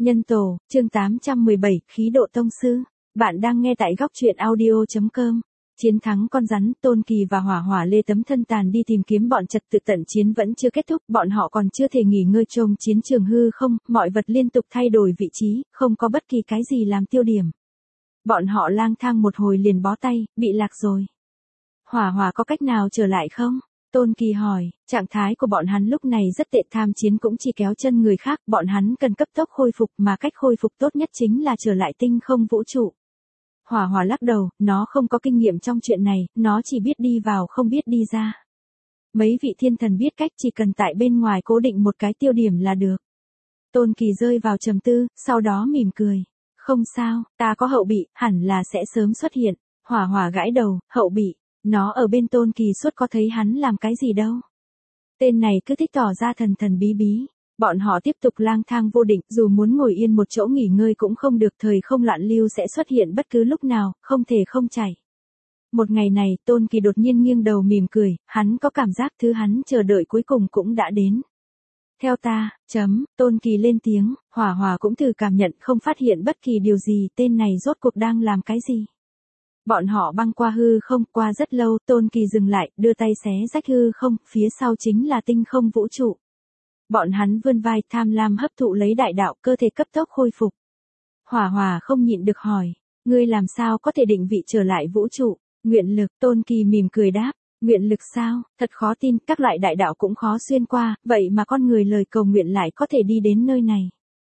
Nhân tổ, chương 817, khí độ tông sư. Bạn đang nghe tại góc truyện audio.com. Chiến thắng con rắn, Tôn Kỳ và Hỏa Hỏa lê tấm thân tàn đi tìm kiếm bọn trật tự tận chiến vẫn chưa kết thúc, bọn họ còn chưa thể nghỉ ngơi trông chiến trường hư không, mọi vật liên tục thay đổi vị trí, không có bất kỳ cái gì làm tiêu điểm. Bọn họ lang thang một hồi liền bó tay, bị lạc rồi. Hỏa Hỏa có cách nào trở lại không? Tôn Kỳ hỏi, trạng thái của bọn hắn lúc này rất tệ, tham chiến cũng chỉ kéo chân người khác, bọn hắn cần cấp tốc khôi phục mà cách khôi phục tốt nhất chính là trở lại tinh không vũ trụ. Hỏa Hỏa lắc đầu, nó không có kinh nghiệm trong chuyện này, nó chỉ biết đi vào không biết đi ra. Mấy vị thiên thần biết cách, chỉ cần tại bên ngoài cố định một cái tiêu điểm là được. Tôn Kỳ rơi vào trầm tư, sau đó mỉm cười. Không sao, ta có hậu bị, hẳn là sẽ sớm xuất hiện. Hỏa Hỏa gãi đầu, hậu bị. Nó ở bên Tôn Kỳ suốt có thấy hắn làm cái gì đâu. Tên này cứ thích tỏ ra thần thần bí bí. Bọn họ tiếp tục lang thang vô định, dù muốn ngồi yên một chỗ nghỉ ngơi cũng không được, thời không loạn lưu sẽ xuất hiện bất cứ lúc nào, không thể không chạy. Một ngày này, Tôn Kỳ đột nhiên nghiêng đầu mỉm cười, hắn có cảm giác thứ hắn chờ đợi cuối cùng cũng đã đến. Theo ta, Tôn Kỳ lên tiếng, Hỏa Hỏa cũng thử cảm nhận, không phát hiện bất kỳ điều gì, tên này rốt cuộc đang làm cái gì. Bọn họ băng qua hư không, qua rất lâu, Tôn Kỳ dừng lại, đưa tay xé rách hư không, phía sau chính là tinh không vũ trụ. Bọn hắn vươn vai, tham lam hấp thụ lấy đại đạo, cơ thể cấp tốc khôi phục. Hỏa Hỏa không nhịn được hỏi, ngươi làm sao có thể định vị trở lại vũ trụ? Nguyện lực, Tôn Kỳ mỉm cười đáp, nguyện lực sao, thật khó tin, các loại đại đạo cũng khó xuyên qua, vậy mà con người lời cầu nguyện lại có thể đi đến nơi này.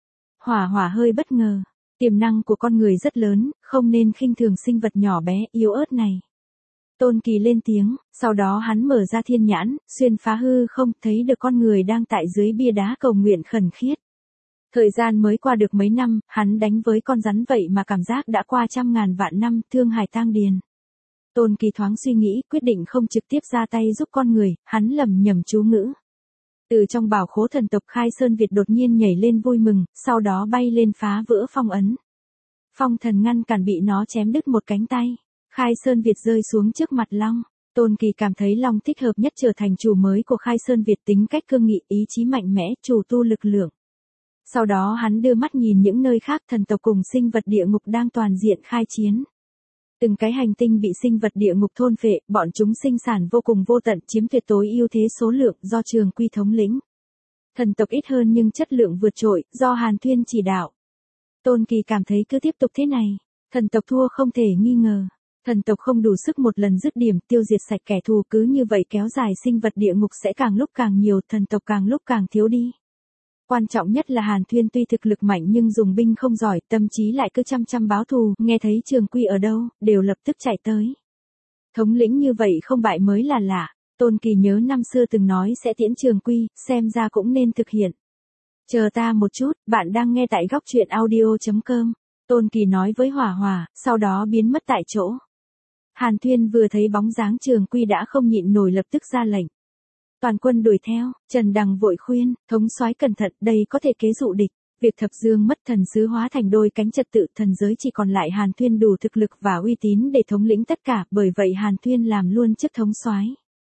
Hỏa Hỏa hơi bất ngờ. Tiềm năng của con người rất lớn, không nên khinh thường sinh vật nhỏ bé, yếu ớt này. Tôn Kỳ lên tiếng, sau đó hắn mở ra thiên nhãn, xuyên phá hư không, thấy được con người đang tại dưới bia đá cầu nguyện khẩn khiết. Thời gian mới qua được mấy năm, hắn đánh với con rắn vậy mà cảm giác đã qua trăm ngàn vạn năm, thương hải tang điền. Tôn Kỳ thoáng suy nghĩ, quyết định không trực tiếp ra tay giúp con người, hắn lẩm nhẩm chú ngữ. Từ trong bảo khố thần tộc Khai Sơn Việt đột nhiên nhảy lên vui mừng, sau đó bay lên phá vỡ phong ấn. Phong thần ngăn cản, bị nó chém đứt một cánh tay. Khai Sơn Việt rơi xuống trước mặt Long. Tôn Kỳ cảm thấy Long thích hợp nhất trở thành chủ mới của Khai Sơn Việt, tính cách cương nghị, ý chí mạnh mẽ, chủ tu lực lượng. Sau đó hắn đưa mắt nhìn những nơi khác, thần tộc cùng sinh vật địa ngục đang toàn diện khai chiến. Từng cái hành tinh bị sinh vật địa ngục thôn phệ, bọn chúng sinh sản vô cùng vô tận, chiếm tuyệt đối ưu thế số lượng, do Trường Quy thống lĩnh. Thần tộc ít hơn nhưng chất lượng vượt trội, do Hàn Thuyên chỉ đạo. Tôn Kỳ cảm thấy cứ tiếp tục thế này, thần tộc thua không thể nghi ngờ. Thần tộc không đủ sức một lần dứt điểm, tiêu diệt sạch kẻ thù, cứ như vậy kéo dài sinh vật địa ngục sẽ càng lúc càng nhiều, thần tộc càng lúc càng thiếu đi. Quan trọng nhất là Hàn Thuyên tuy thực lực mạnh nhưng dùng binh không giỏi, tâm trí lại cứ chăm báo thù, nghe thấy Trường Quy ở đâu, đều lập tức chạy tới. Thống lĩnh như vậy không bại mới là lạ. Tôn Kỳ nhớ năm xưa từng nói sẽ tiễn Trường Quy, xem ra cũng nên thực hiện. Chờ ta một chút, bạn đang nghe tại góc truyện audio.com. Tôn Kỳ nói với Hỏa Hỏa, sau đó biến mất tại chỗ. Hàn Thuyên vừa thấy bóng dáng Trường Quy đã không nhịn nổi, lập tức ra lệnh. Toàn quân đuổi theo, Trần Đằng vội khuyên, thống soái cẩn thận, đây có thể kế dụ địch. Việc Thập Dương mất thần sứ hóa thành đôi cánh trật tự, thần giới chỉ còn lại Hàn Thuyên đủ thực lực và uy tín để thống lĩnh tất cả, bởi vậy Hàn Thuyên làm luôn chức thống soái.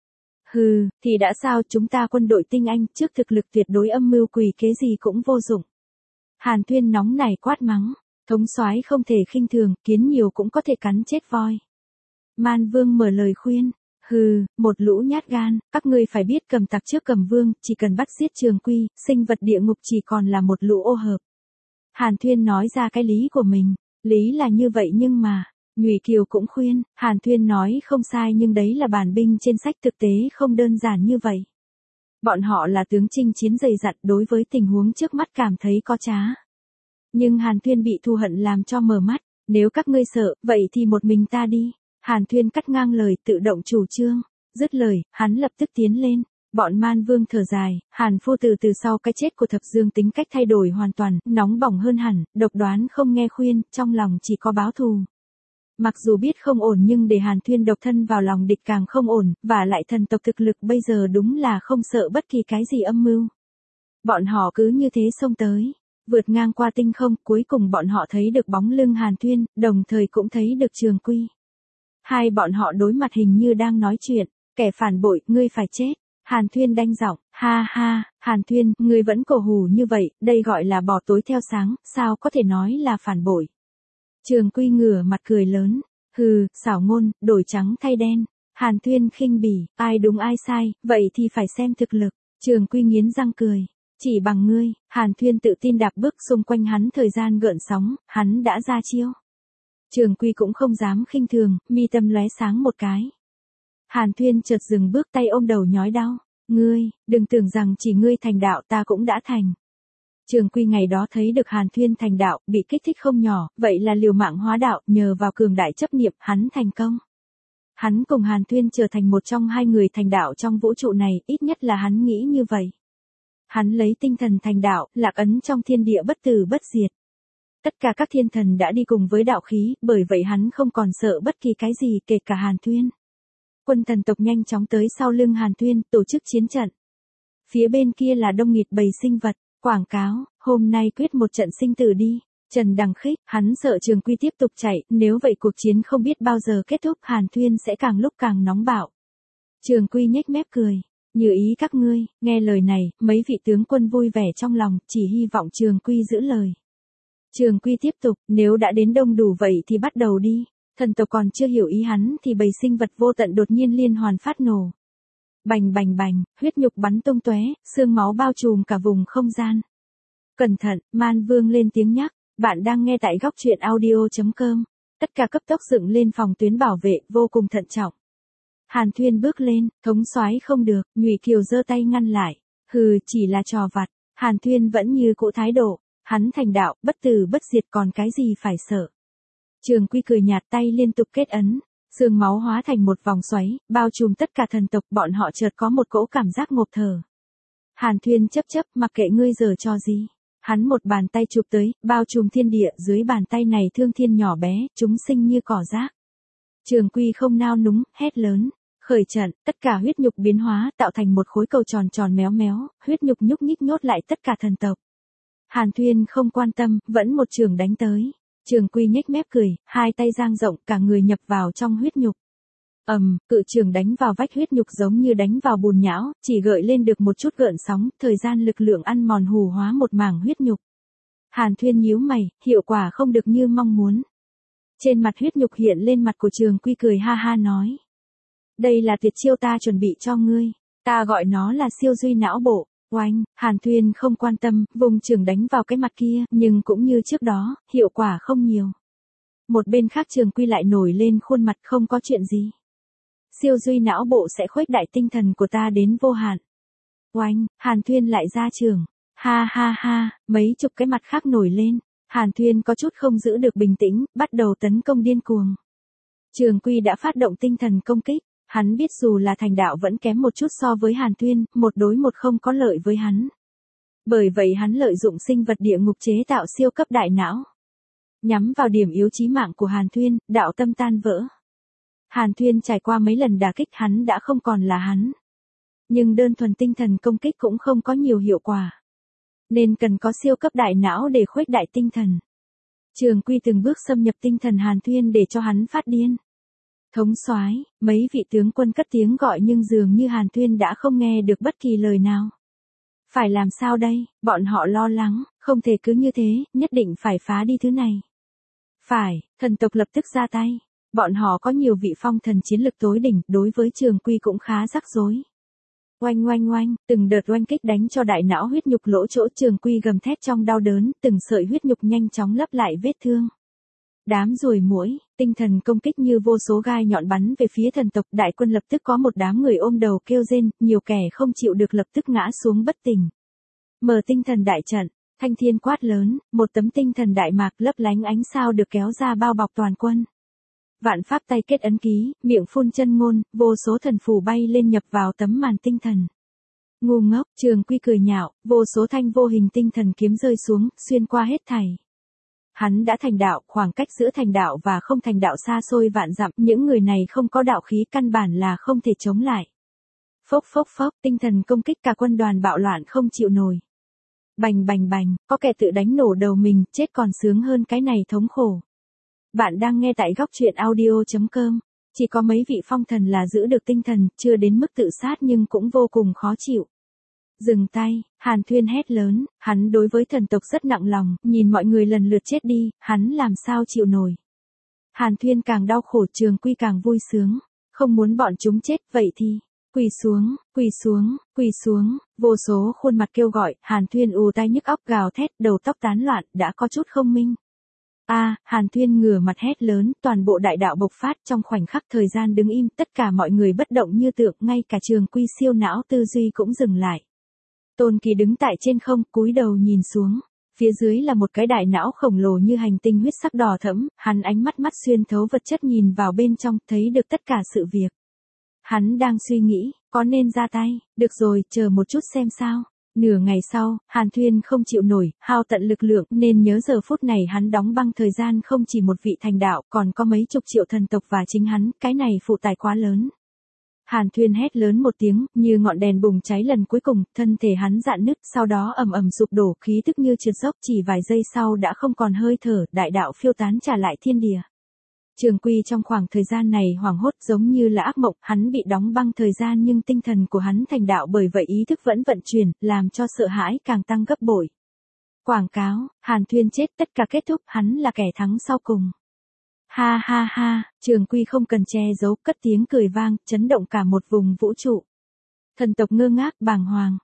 Hừ, thì đã sao, chúng ta quân đội tinh anh, trước thực lực tuyệt đối âm mưu quỷ kế gì cũng vô dụng. Hàn Thuyên nóng nảy quát mắng, thống soái không thể khinh thường, kiến nhiều cũng có thể cắn chết voi. Man Vương mở lời khuyên. Hừ, một lũ nhát gan, các ngươi phải biết cầm tặc trước cầm vương, chỉ cần bắt giết Trường Quy, sinh vật địa ngục chỉ còn là một lũ ô hợp. Hàn Thuyên nói ra cái lý của mình, lý là như vậy nhưng mà, Nhụy Kiều cũng khuyên, Hàn Thuyên nói không sai nhưng đấy là bản binh trên sách, thực tế không đơn giản như vậy. Bọn họ là tướng chinh chiến dày dặn, đối với tình huống trước mắt cảm thấy có trá. Nhưng Hàn Thuyên bị thù hận làm cho mờ mắt, nếu các ngươi sợ, vậy thì một mình ta đi. Hàn Thuyên cắt ngang lời, tự động chủ trương. Dứt lời, hắn lập tức tiến lên. Bọn Man Vương thở dài, Hàn Phu từ sau cái chết của Thập Dương tính cách thay đổi hoàn toàn, nóng bỏng hơn hẳn, độc đoán không nghe khuyên, trong lòng chỉ có báo thù. Mặc dù biết không ổn nhưng để Hàn Thuyên độc thân vào lòng địch càng không ổn, và lại thần tộc thực lực bây giờ đúng là không sợ bất kỳ cái gì âm mưu. Bọn họ cứ như thế xông tới, vượt ngang qua tinh không, cuối cùng bọn họ thấy được bóng lưng Hàn Thuyên, đồng thời cũng thấy được Trường Quy. Hai bọn họ đối mặt hình như đang nói chuyện, kẻ phản bội, ngươi phải chết. Hàn Thuyên đanh giọng, ha ha, Hàn Thuyên, ngươi vẫn cổ hủ như vậy, đây gọi là bỏ tối theo sáng, sao có thể nói là phản bội. Trường Quy ngửa mặt cười lớn, hừ, xảo ngôn, đổi trắng thay đen. Hàn Thuyên khinh bỉ, ai đúng ai sai, vậy thì phải xem thực lực. Trường Quy nghiến răng cười, chỉ bằng ngươi. Hàn Thuyên tự tin đạp bước xung quanh hắn, thời gian gợn sóng, hắn đã ra chiêu. Trường Quy cũng không dám khinh thường, mi tâm lóe sáng một cái. Hàn Thuyên chợt dừng bước, tay ôm đầu nhói đau. Ngươi, đừng tưởng rằng chỉ ngươi thành đạo ta cũng đã thành. Trường Quy ngày đó thấy được Hàn Thuyên thành đạo, bị kích thích không nhỏ, vậy là liều mạng hóa đạo, nhờ vào cường đại chấp niệm, hắn thành công. Hắn cùng Hàn Thuyên trở thành một trong hai người thành đạo trong vũ trụ này, ít nhất là hắn nghĩ như vậy. Hắn lấy tinh thần thành đạo, lạc ấn trong thiên địa bất tử bất diệt. Tất cả các thiên thần đã đi cùng với đạo khí, bởi vậy hắn không còn sợ bất kỳ cái gì, kể cả Hàn Thuyên. Quân thần tộc nhanh chóng tới sau lưng Hàn Thuyên, tổ chức chiến trận. Phía bên kia là đông nghịt bầy sinh vật, quảng cáo, hôm nay quyết một trận sinh tử đi. Trần Đằng khích, hắn sợ Trường Quy tiếp tục chạy, nếu vậy cuộc chiến không biết bao giờ kết thúc, Hàn Thuyên sẽ càng lúc càng nóng bạo. Trường Quy nhếch mép cười, như ý các ngươi. Nghe lời này, mấy vị tướng quân vui vẻ trong lòng, chỉ hy vọng Trường Quy giữ lời. Trường Quy tiếp tục, nếu đã đến đông đủ vậy thì bắt đầu đi. Thần tộc còn chưa hiểu ý hắn thì bầy sinh vật vô tận đột nhiên liên hoàn phát nổ. Bành bành bành, huyết nhục bắn tung tóe, xương máu bao trùm cả vùng không gian. Cẩn thận, Man Vương lên tiếng nhắc, bạn đang nghe tại góc truyện audio.com. Tất cả cấp tốc dựng lên phòng tuyến bảo vệ, vô cùng thận trọng. Hàn Thuyên bước lên, thống soái không được, Nhụy Kiều giơ tay ngăn lại. Hừ, chỉ là trò vặt. Hàn Thuyên vẫn như cũ thái độ, hắn thành đạo, bất tử bất diệt, còn cái gì phải sợ. Trường Quy cười nhạt, tay liên tục kết ấn, sương máu hóa thành một vòng xoáy, bao trùm tất cả thần tộc, bọn họ chợt có một cỗ cảm giác ngộp thở. Hàn Thuyên chấp chấp, mặc kệ ngươi giở trò gì. Hắn một bàn tay chụp tới, bao trùm thiên địa, dưới bàn tay này thương thiên nhỏ bé, chúng sinh như cỏ rác. Trường Quy không nao núng, hét lớn, khởi trận, tất cả huyết nhục biến hóa, tạo thành một khối cầu tròn tròn méo méo, huyết nhục nhúc nhích nhốt lại tất cả thần tộc. Hàn Thuyên không quan tâm, vẫn một trường đánh tới. Trường Quy nhếch mép cười, hai tay dang rộng, cả người nhập vào trong huyết nhục. Cự trường đánh vào vách huyết nhục giống như đánh vào bùn nhão, chỉ gợi lên được một chút gợn sóng, thời gian lực lượng ăn mòn hù hóa một mảng huyết nhục. Hàn Thuyên nhíu mày, hiệu quả không được như mong muốn. Trên mặt huyết nhục hiện lên mặt của Trường Quy cười ha ha nói. Đây là tuyệt chiêu ta chuẩn bị cho ngươi, ta gọi nó là siêu duy não bộ. Oanh, Hàn Thuyên không quan tâm, vùng trường đánh vào cái mặt kia, nhưng cũng như trước đó, hiệu quả không nhiều. Một bên khác Trường Quy lại nổi lên khuôn mặt, không có chuyện gì. Siêu duy não bộ sẽ khuếch đại tinh thần của ta đến vô hạn. Oanh, Hàn Thuyên lại ra trường. Ha ha ha, mấy chục cái mặt khác nổi lên. Hàn Thuyên có chút không giữ được bình tĩnh, bắt đầu tấn công điên cuồng. Trường Quy đã phát động tinh thần công kích. Hắn biết dù là thành đạo vẫn kém một chút so với Hàn Thuyên, một đối một không có lợi với hắn. Bởi vậy hắn lợi dụng sinh vật địa ngục chế tạo siêu cấp đại não. Nhắm vào điểm yếu chí mạng của Hàn Thuyên, đạo tâm tan vỡ. Hàn Thuyên trải qua mấy lần đả kích, hắn đã không còn là hắn. Nhưng đơn thuần tinh thần công kích cũng không có nhiều hiệu quả. Nên cần có siêu cấp đại não để khuếch đại tinh thần. Trường Quy từng bước xâm nhập tinh thần Hàn Thuyên để cho hắn phát điên. Thống soái, mấy vị tướng quân cất tiếng gọi nhưng dường như Hàn Thuyên đã không nghe được bất kỳ lời nào. Phải làm sao đây, bọn họ lo lắng, không thể cứ như thế, nhất định phải phá đi thứ này. Phải, thần tộc lập tức ra tay. Bọn họ có nhiều vị phong thần chiến lực tối đỉnh, đối với Trường Quy cũng khá rắc rối. Oanh oanh oanh, từng đợt oanh kích đánh cho đại não huyết nhục lỗ chỗ, Trường Quy gầm thét trong đau đớn, từng sợi huyết nhục nhanh chóng lấp lại vết thương. Đám ruồi muỗi, tinh thần công kích như vô số gai nhọn bắn về phía thần tộc, đại quân lập tức có một đám người ôm đầu kêu rên, nhiều kẻ không chịu được lập tức ngã xuống bất tỉnh. Mở tinh thần đại trận, thanh thiên quát lớn, một tấm tinh thần đại mạc lấp lánh ánh sao được kéo ra bao bọc toàn quân. Vạn pháp tay kết ấn ký, miệng phun chân ngôn, vô số thần phù bay lên nhập vào tấm màn tinh thần. Ngu ngốc, Trường Quy cười nhạo, vô số thanh vô hình tinh thần kiếm rơi xuống, xuyên qua hết thảy. Hắn đã thành đạo, khoảng cách giữa thành đạo và không thành đạo xa xôi vạn dặm, những người này không có đạo khí căn bản là không thể chống lại. Phốc phốc phốc, tinh thần công kích cả quân đoàn bạo loạn không chịu nổi. Bành bành bành, có kẻ tự đánh nổ đầu mình, chết còn sướng hơn cái này thống khổ. Bạn đang nghe tại góc truyện audio.com. Chỉ có mấy vị phong thần là giữ được tinh thần, chưa đến mức tự sát nhưng cũng vô cùng khó chịu. Dừng tay, Hàn Thuyên hét lớn, hắn đối với thần tộc rất nặng lòng, nhìn mọi người lần lượt chết đi, hắn làm sao chịu nổi. Hàn Thuyên càng đau khổ, Trường Quy càng vui sướng, không muốn bọn chúng chết, vậy thì, quỳ xuống, quỳ xuống, quỳ xuống, vô số khuôn mặt kêu gọi, Hàn Thuyên ù tai nhức óc gào thét, đầu tóc tán loạn, đã có chút không minh. Hàn Thuyên ngửa mặt hét lớn, toàn bộ đại đạo bộc phát trong khoảnh khắc thời gian đứng im, tất cả mọi người bất động như tượng, ngay cả Trường Quy siêu não tư duy cũng dừng lại. Tôn Kỳ đứng tại trên không, cúi đầu nhìn xuống. Phía dưới là một cái đại não khổng lồ như hành tinh huyết sắc đỏ thẫm, hắn ánh mắt xuyên thấu vật chất nhìn vào bên trong, thấy được tất cả sự việc. Hắn đang suy nghĩ, có nên ra tay, được rồi, chờ một chút xem sao. Nửa ngày sau, Hàn Thuyên không chịu nổi, hao tận lực lượng, nên nhớ giờ phút này hắn đóng băng thời gian không chỉ một vị thành đạo, còn có mấy chục triệu thần tộc và chính hắn, cái này phụ tải quá lớn. Hàn Thuyên hét lớn một tiếng, như ngọn đèn bùng cháy lần cuối cùng, thân thể hắn rạn nứt, sau đó ầm ầm sụp đổ, khí tức như trượt dốc, chỉ vài giây sau đã không còn hơi thở, đại đạo phiêu tán trả lại thiên địa. Trường Quy trong khoảng thời gian này hoảng hốt giống như là ác mộng, hắn bị đóng băng thời gian nhưng tinh thần của hắn thành đạo, bởi vậy ý thức vẫn vận chuyển, làm cho sợ hãi càng tăng gấp bội. Quảng cáo, Hàn Thuyên chết, tất cả kết thúc, hắn là kẻ thắng sau cùng. Ha ha ha, Trường Quy không cần che giấu, cất tiếng cười vang, chấn động cả một vùng vũ trụ. Thần tộc ngơ ngác, bàng hoàng.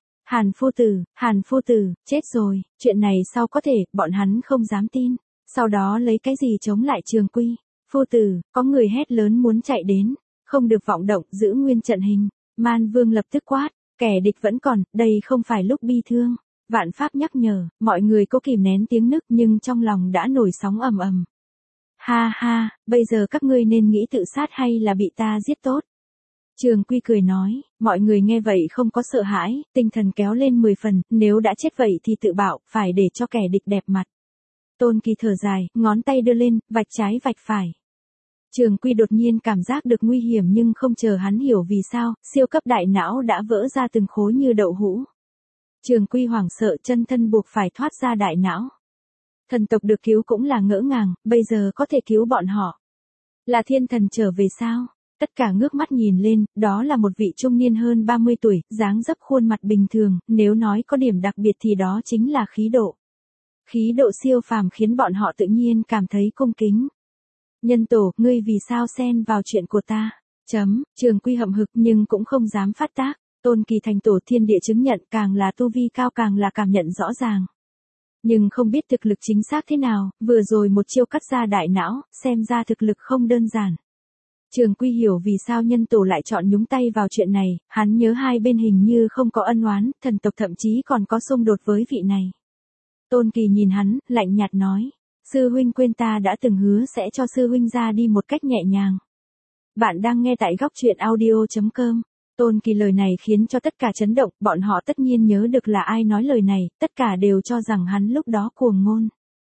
Hàn phu tử, chết rồi, chuyện này sao có thể, bọn hắn không dám tin. Sau đó lấy cái gì chống lại Trường Quy? Phu tử, có người hét lớn muốn chạy đến, không được vọng động, giữ nguyên trận hình. Man Vương lập tức quát, kẻ địch vẫn còn, đây không phải lúc bi thương. Vạn Pháp nhắc nhở, mọi người cố kìm nén tiếng nức nhưng trong lòng đã nổi sóng ầm ầm. Ha ha, bây giờ các ngươi nên nghĩ tự sát hay là bị ta giết tốt. Trường Quy cười nói, mọi người nghe vậy không có sợ hãi, tinh thần kéo lên 10 phần, nếu đã chết vậy thì tự bảo, phải để cho kẻ địch đẹp mặt. Tôn Kỳ thở dài, ngón tay đưa lên, vạch trái vạch phải. Trường Quy đột nhiên cảm giác được nguy hiểm nhưng không chờ hắn hiểu vì sao, siêu cấp đại não đã vỡ ra từng khối như đậu hũ. Trường Quy hoảng sợ, chân thân buộc phải thoát ra đại não. Thần tộc được cứu cũng là ngỡ ngàng, bây giờ có thể cứu bọn họ. Là thiên thần trở về sao? Tất cả ngước mắt nhìn lên, đó là một vị trung niên hơn 30 tuổi, dáng dấp khuôn mặt bình thường, nếu nói có điểm đặc biệt thì đó chính là khí độ. Khí độ siêu phàm khiến bọn họ tự nhiên cảm thấy cung kính. Nhân tổ, ngươi vì sao xen vào chuyện của ta? Trường Quy hậm hực nhưng cũng không dám phát tác. Tôn Kỳ thành tổ thiên địa chứng nhận, càng là tu vi cao càng là cảm nhận rõ ràng. Nhưng không biết thực lực chính xác thế nào, vừa rồi một chiêu cắt ra đại não, xem ra thực lực không đơn giản. Trường Quy hiểu vì sao nhân tổ lại chọn nhúng tay vào chuyện này, hắn nhớ hai bên hình như không có ân oán, thần tộc thậm chí còn có xung đột với vị này. Tôn Kỳ nhìn hắn, lạnh nhạt nói, sư huynh quên ta đã từng hứa sẽ cho sư huynh ra đi một cách nhẹ nhàng. Bạn đang nghe tại góc truyện audio.com. Tôn Kỳ lời này khiến cho tất cả chấn động, bọn họ tất nhiên nhớ được là ai nói lời này, tất cả đều cho rằng hắn lúc đó cuồng ngôn.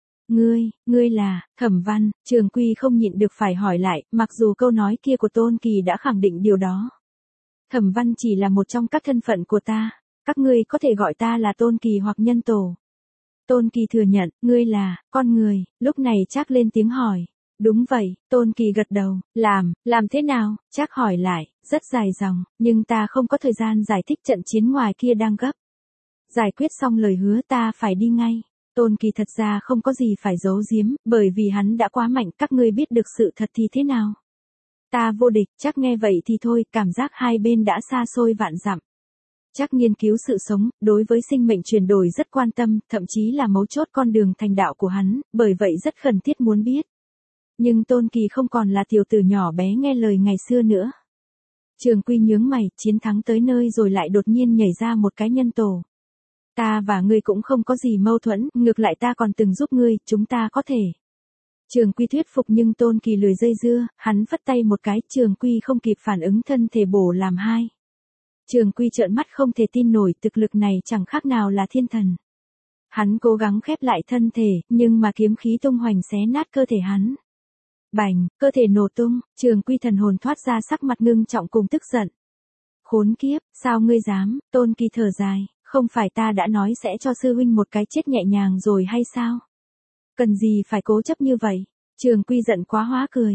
Ngươi là, Thẩm Văn, Trường Quy không nhịn được phải hỏi lại, mặc dù câu nói kia của Tôn Kỳ đã khẳng định điều đó. Thẩm Văn chỉ là một trong các thân phận của ta, các ngươi có thể gọi ta là Tôn Kỳ hoặc nhân tổ. Tôn Kỳ thừa nhận, ngươi là, con người, lúc này Trác lên tiếng hỏi. Đúng vậy, Tôn Kỳ gật đầu, làm thế nào, Trác hỏi lại, rất dài dòng, nhưng ta không có thời gian giải thích trận chiến ngoài kia đang gấp. Giải quyết xong lời hứa ta phải đi ngay. Tôn Kỳ thật ra không có gì phải giấu giếm, bởi vì hắn đã quá mạnh, các ngươi biết được sự thật thì thế nào. Ta vô địch, Trác nghe vậy thì thôi, cảm giác hai bên đã xa xôi vạn dặm. Trác nghiên cứu sự sống, đối với sinh mệnh chuyển đổi rất quan tâm, thậm chí là mấu chốt con đường thành đạo của hắn, bởi vậy rất khẩn thiết muốn biết. Nhưng Tôn Kỳ không còn là tiểu tử nhỏ bé nghe lời ngày xưa nữa. Trường Quy nhướng mày, chiến thắng tới nơi rồi lại đột nhiên nhảy ra một cái nhân tổ. Ta và ngươi cũng không có gì mâu thuẫn, ngược lại ta còn từng giúp ngươi, chúng ta có thể. Trường Quy thuyết phục nhưng Tôn Kỳ lười dây dưa, hắn phất tay một cái, Trường Quy không kịp phản ứng thân thể bổ làm hai. Trường Quy trợn mắt không thể tin nổi, thực lực này chẳng khác nào là thiên thần. Hắn cố gắng khép lại thân thể, nhưng mà kiếm khí tung hoành xé nát cơ thể hắn. Bành, cơ thể nổ tung, Trường Quy thần hồn thoát ra sắc mặt ngưng trọng cùng tức giận. Khốn kiếp, sao ngươi dám, Tôn Kỳ thở dài, không phải ta đã nói sẽ cho sư huynh một cái chết nhẹ nhàng rồi hay sao? Cần gì phải cố chấp như vậy? Trường Quy giận quá hóa cười.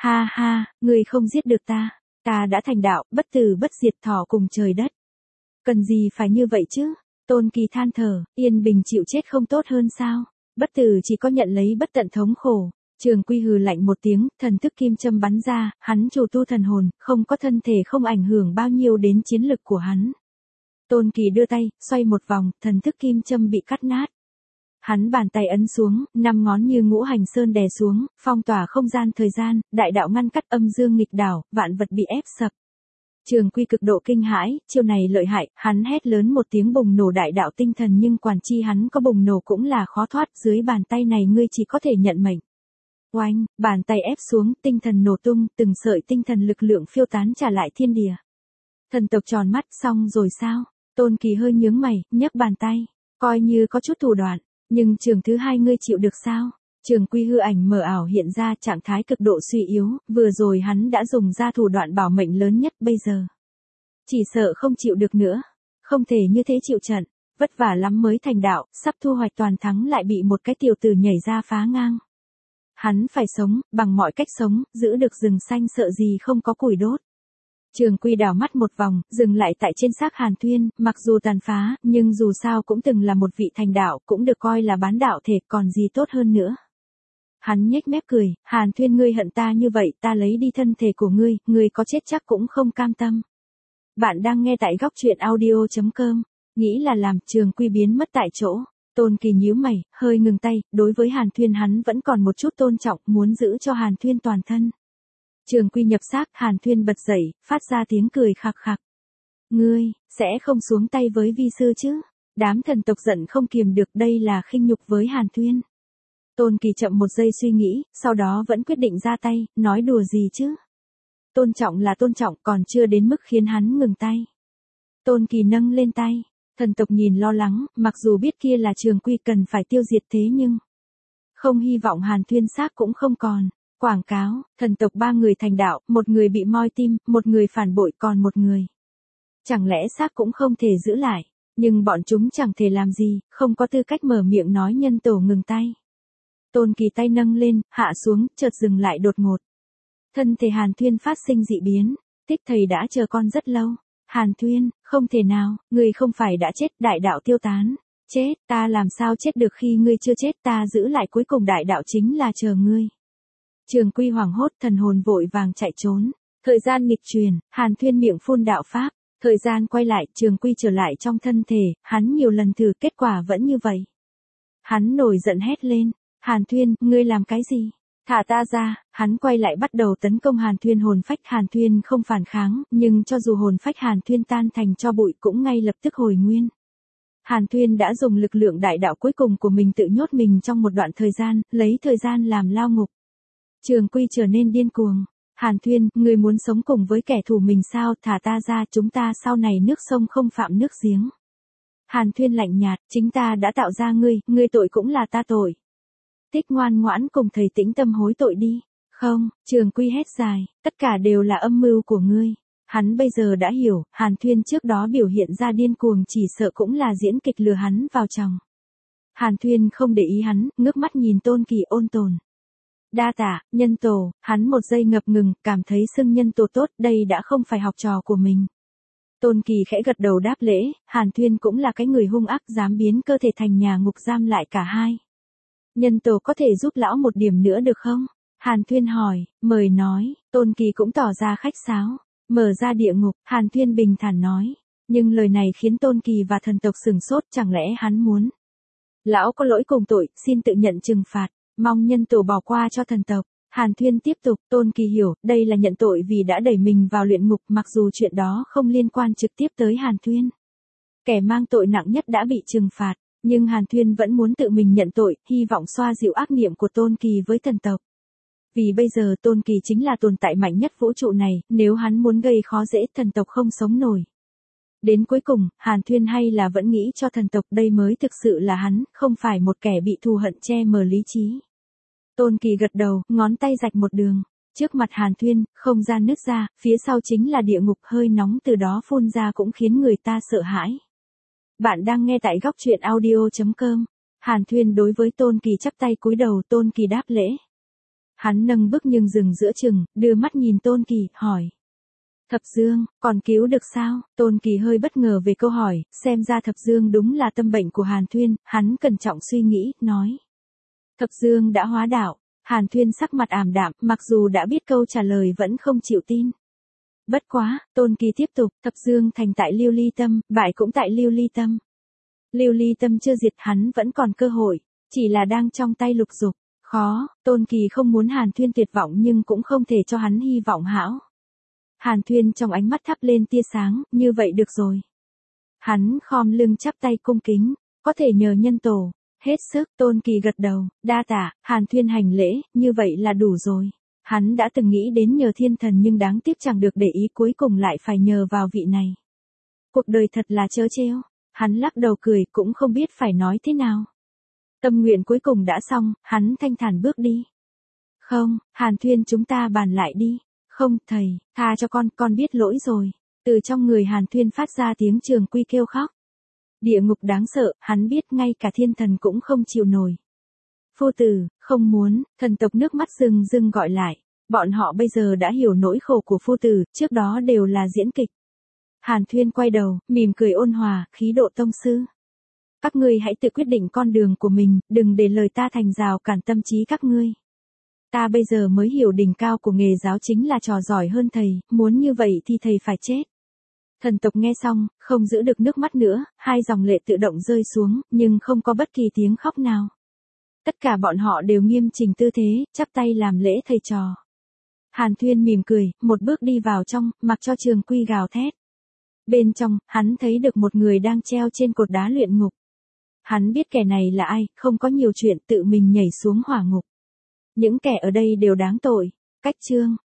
Ha ha, ngươi không giết được ta. Ta đã thành đạo, bất tử bất diệt thọ cùng trời đất. Cần gì phải như vậy chứ? Tôn Kỳ than thở, yên bình chịu chết không tốt hơn sao? Bất tử chỉ có nhận lấy bất tận thống khổ. Trường Quy hừ lạnh một tiếng, thần thức kim châm bắn ra, hắn chủ tu thần hồn, không có thân thể không ảnh hưởng bao nhiêu đến chiến lực của hắn. Tôn Kỳ đưa tay, xoay một vòng, thần thức kim châm bị cắt nát. Hắn bàn tay ấn xuống, 5 ngón như ngũ hành sơn đè xuống, phong tỏa không gian thời gian, đại đạo ngăn cắt âm dương nghịch đảo, vạn vật bị ép sập. Trường Quy cực độ kinh hãi, chiêu này lợi hại, hắn hét lớn một tiếng bùng nổ đại đạo tinh thần nhưng quản chi hắn có bùng nổ cũng là khó thoát, dưới bàn tay này ngươi chỉ có thể nhận mệnh. Oanh, bàn tay ép xuống, tinh thần nổ tung, từng sợi tinh thần lực lượng phiêu tán trả lại thiên địa. Thần tộc tròn mắt, xong rồi sao? Tôn Kỳ hơi nhướng mày, nhấc bàn tay, coi như có chút thủ đoạn, nhưng trường thứ hai ngươi chịu được sao? Trường Quy hư ảnh mờ ảo hiện ra trạng thái cực độ suy yếu, vừa rồi hắn đã dùng ra thủ đoạn bảo mệnh lớn nhất bây giờ. Chỉ sợ không chịu được nữa, không thể như thế chịu trận, vất vả lắm mới thành đạo, sắp thu hoạch toàn thắng lại bị một cái tiểu tử nhảy ra phá ngang. Hắn phải sống, bằng mọi cách sống, giữ được rừng xanh sợ gì không có củi đốt. Trường Quy đảo mắt một vòng, dừng lại tại trên xác Hàn Thuyên, mặc dù tàn phá, nhưng dù sao cũng từng là một vị thành đạo, cũng được coi là bán đạo thể, còn gì tốt hơn nữa. Hắn nhếch mép cười, Hàn Thuyên ngươi hận ta như vậy, ta lấy đi thân thể của ngươi có chết chắc cũng không cam tâm. Bạn đang nghe tại góc truyện audio.com, nghĩ là làm, Trường Quy biến mất tại chỗ. Tôn Kỳ nhíu mày, hơi ngừng tay, đối với Hàn Thuyên hắn vẫn còn một chút tôn trọng, muốn giữ cho Hàn Thuyên toàn thân. Trường Quy nhập xác, Hàn Thuyên bật dậy, phát ra tiếng cười khạc khạc. Ngươi, sẽ không xuống tay với vi sư chứ? Đám thần tộc giận không kiềm được, đây là khinh nhục với Hàn Thuyên. Tôn Kỳ chậm một giây suy nghĩ, sau đó vẫn quyết định ra tay, nói đùa gì chứ? Tôn trọng là tôn trọng, còn chưa đến mức khiến hắn ngừng tay. Tôn Kỳ nâng lên tay, thần tộc nhìn lo lắng, mặc dù biết kia là Trường Quy cần phải tiêu diệt thế nhưng không hy vọng Hàn Thuyên xác cũng không còn. Quảng cáo, thần tộc 3 người thành đạo, một người bị moi tim, một người phản bội còn một người. Chẳng lẽ xác cũng không thể giữ lại, nhưng bọn chúng chẳng thể làm gì, không có tư cách mở miệng nói nhân tổ ngừng tay. Tôn Kỳ tay nâng lên, hạ xuống, chợt dừng lại đột ngột. Thân thể Hàn Thuyên phát sinh dị biến, Tích thầy đã chờ con rất lâu. Hàn Thuyên, không thể nào, ngươi không phải đã chết, đại đạo tiêu tán. Chết, ta làm sao chết được khi ngươi chưa chết, ta giữ lại cuối cùng đại đạo chính là chờ ngươi. Trường Quy hoảng hốt, thần hồn vội vàng chạy trốn. Thời gian nghịch truyền, Hàn Thuyên miệng phun đạo pháp. Thời gian quay lại, Trường Quy trở lại trong thân thể, hắn nhiều lần thử, kết quả vẫn như vậy. Hắn nổi giận hét lên, Hàn Thuyên, ngươi làm cái gì? Thả ta ra, hắn quay lại bắt đầu tấn công Hàn Thuyên hồn phách. Hàn Thuyên không phản kháng, nhưng cho dù hồn phách Hàn Thuyên tan thành tro bụi cũng ngay lập tức hồi nguyên. Hàn Thuyên đã dùng lực lượng đại đạo cuối cùng của mình tự nhốt mình trong một đoạn thời gian, lấy thời gian làm lao ngục. Trường Quy trở nên điên cuồng. Hàn Thuyên, ngươi muốn sống cùng với kẻ thù mình sao? Thả ta ra, chúng ta sau này nước sông không phạm nước giếng. Hàn Thuyên lạnh nhạt, chính ta đã tạo ra ngươi tội cũng là ta tội. Tích ngoan ngoãn cùng thầy tĩnh tâm hối tội đi. Không, Trường Quy hét dài, tất cả đều là âm mưu của ngươi. Hắn bây giờ đã hiểu, Hàn Thuyên trước đó biểu hiện ra điên cuồng chỉ sợ cũng là diễn kịch lừa hắn vào chồng. Hàn Thuyên không để ý hắn, ngước mắt nhìn Tôn Kỳ ôn tồn. Đa tạ, nhân tổ, hắn một giây ngập ngừng, cảm thấy xưng nhân tổ tốt, đây đã không phải học trò của mình. Tôn Kỳ khẽ gật đầu đáp lễ, Hàn Thuyên cũng là cái người hung ác dám biến cơ thể thành nhà ngục giam lại cả hai. Nhân tổ có thể giúp lão một điểm nữa được không? Hàn Thuyên hỏi, mời nói, Tôn Kỳ cũng tỏ ra khách sáo. Mở ra địa ngục, Hàn Thuyên bình thản nói. Nhưng lời này khiến Tôn Kỳ và thần tộc sửng sốt, chẳng lẽ hắn muốn. Lão có lỗi cùng tội, xin tự nhận trừng phạt, mong nhân tổ bỏ qua cho thần tộc. Hàn Thuyên tiếp tục, Tôn Kỳ hiểu, đây là nhận tội vì đã đẩy mình vào luyện ngục, mặc dù chuyện đó không liên quan trực tiếp tới Hàn Thuyên. Kẻ mang tội nặng nhất đã bị trừng phạt, nhưng Hàn Thuyên vẫn muốn tự mình nhận tội, hy vọng xoa dịu ác niệm của Tôn Kỳ với thần tộc. Vì bây giờ Tôn Kỳ chính là tồn tại mạnh nhất vũ trụ này, nếu hắn muốn gây khó dễ thần tộc không sống nổi. Đến cuối cùng, Hàn Thuyên hay là vẫn nghĩ cho thần tộc đây mới thực sự là hắn, không phải một kẻ bị thù hận che mờ lý trí. Tôn Kỳ gật đầu, ngón tay rạch một đường. Trước mặt Hàn Thuyên, không gian nứt ra, phía sau chính là địa ngục, hơi nóng từ đó phun ra cũng khiến người ta sợ hãi. Bạn đang nghe tại góc truyện audio.com. Hàn Thuyên đối với Tôn Kỳ chắp tay cúi đầu, Tôn Kỳ đáp lễ. Hắn nâng bước nhưng dừng giữa chừng, đưa mắt nhìn Tôn Kỳ, hỏi. Thập Dương, còn cứu được sao? Tôn Kỳ hơi bất ngờ về câu hỏi, xem ra Thập Dương đúng là tâm bệnh của Hàn Thuyên, hắn cẩn trọng suy nghĩ, nói. Thập Dương đã hóa đạo. Hàn Thuyên sắc mặt ảm đạm, mặc dù đã biết câu trả lời vẫn không chịu tin. Bất quá, Tôn Kỳ tiếp tục, Thập Dương thành tại Lưu Ly Tâm, bại cũng tại Lưu Ly Tâm. Lưu Ly Tâm chưa diệt hắn vẫn còn cơ hội, chỉ là đang trong tay Lục Dục. Khó, Tôn Kỳ không muốn Hàn Thuyên tuyệt vọng nhưng cũng không thể cho hắn hy vọng hão. Hàn Thuyên trong ánh mắt thắp lên tia sáng, như vậy được rồi. Hắn khom lưng chắp tay cung kính, có thể nhờ nhân tổ. Hết sức, Tôn Kỳ gật đầu, đa tạ, Hàn Thuyên hành lễ, như vậy là đủ rồi. Hắn đã từng nghĩ đến nhờ thiên thần nhưng đáng tiếc chẳng được để ý, cuối cùng lại phải nhờ vào vị này. Cuộc đời thật là trớ trêu. Hắn lắc đầu cười, cũng không biết phải nói thế nào. Tâm nguyện cuối cùng đã xong, hắn thanh thản bước đi. Không, Hàn Thuyên, chúng ta bàn lại đi. Không, thầy, tha cho con biết lỗi rồi. Từ trong người Hàn Thuyên phát ra tiếng Trường Quy kêu khóc. Địa ngục đáng sợ, hắn biết ngay cả thiên thần cũng không chịu nổi. Phu tử, không muốn, thần tộc nước mắt rưng rưng gọi lại. Bọn họ bây giờ đã hiểu nỗi khổ của phu tử, trước đó đều là diễn kịch. Hàn Thuyên quay đầu, mỉm cười ôn hòa, khí độ tông sư. Các ngươi hãy tự quyết định con đường của mình, đừng để lời ta thành rào cản tâm trí các ngươi. Ta bây giờ mới hiểu đỉnh cao của nghề giáo chính là trò giỏi hơn thầy, muốn như vậy thì thầy phải chết. Thần tộc nghe xong, không giữ được nước mắt nữa, hai dòng lệ tự động rơi xuống, nhưng không có bất kỳ tiếng khóc nào. Tất cả bọn họ đều nghiêm chỉnh tư thế, chắp tay làm lễ thầy trò. Hàn Thuyên mỉm cười, một bước đi vào trong, mặc cho Trường Quy gào thét. Bên trong, hắn thấy được một người đang treo trên cột đá luyện ngục. Hắn biết kẻ này là ai, không có nhiều chuyện, tự mình nhảy xuống hỏa ngục. Những kẻ ở đây đều đáng tội. Cách chương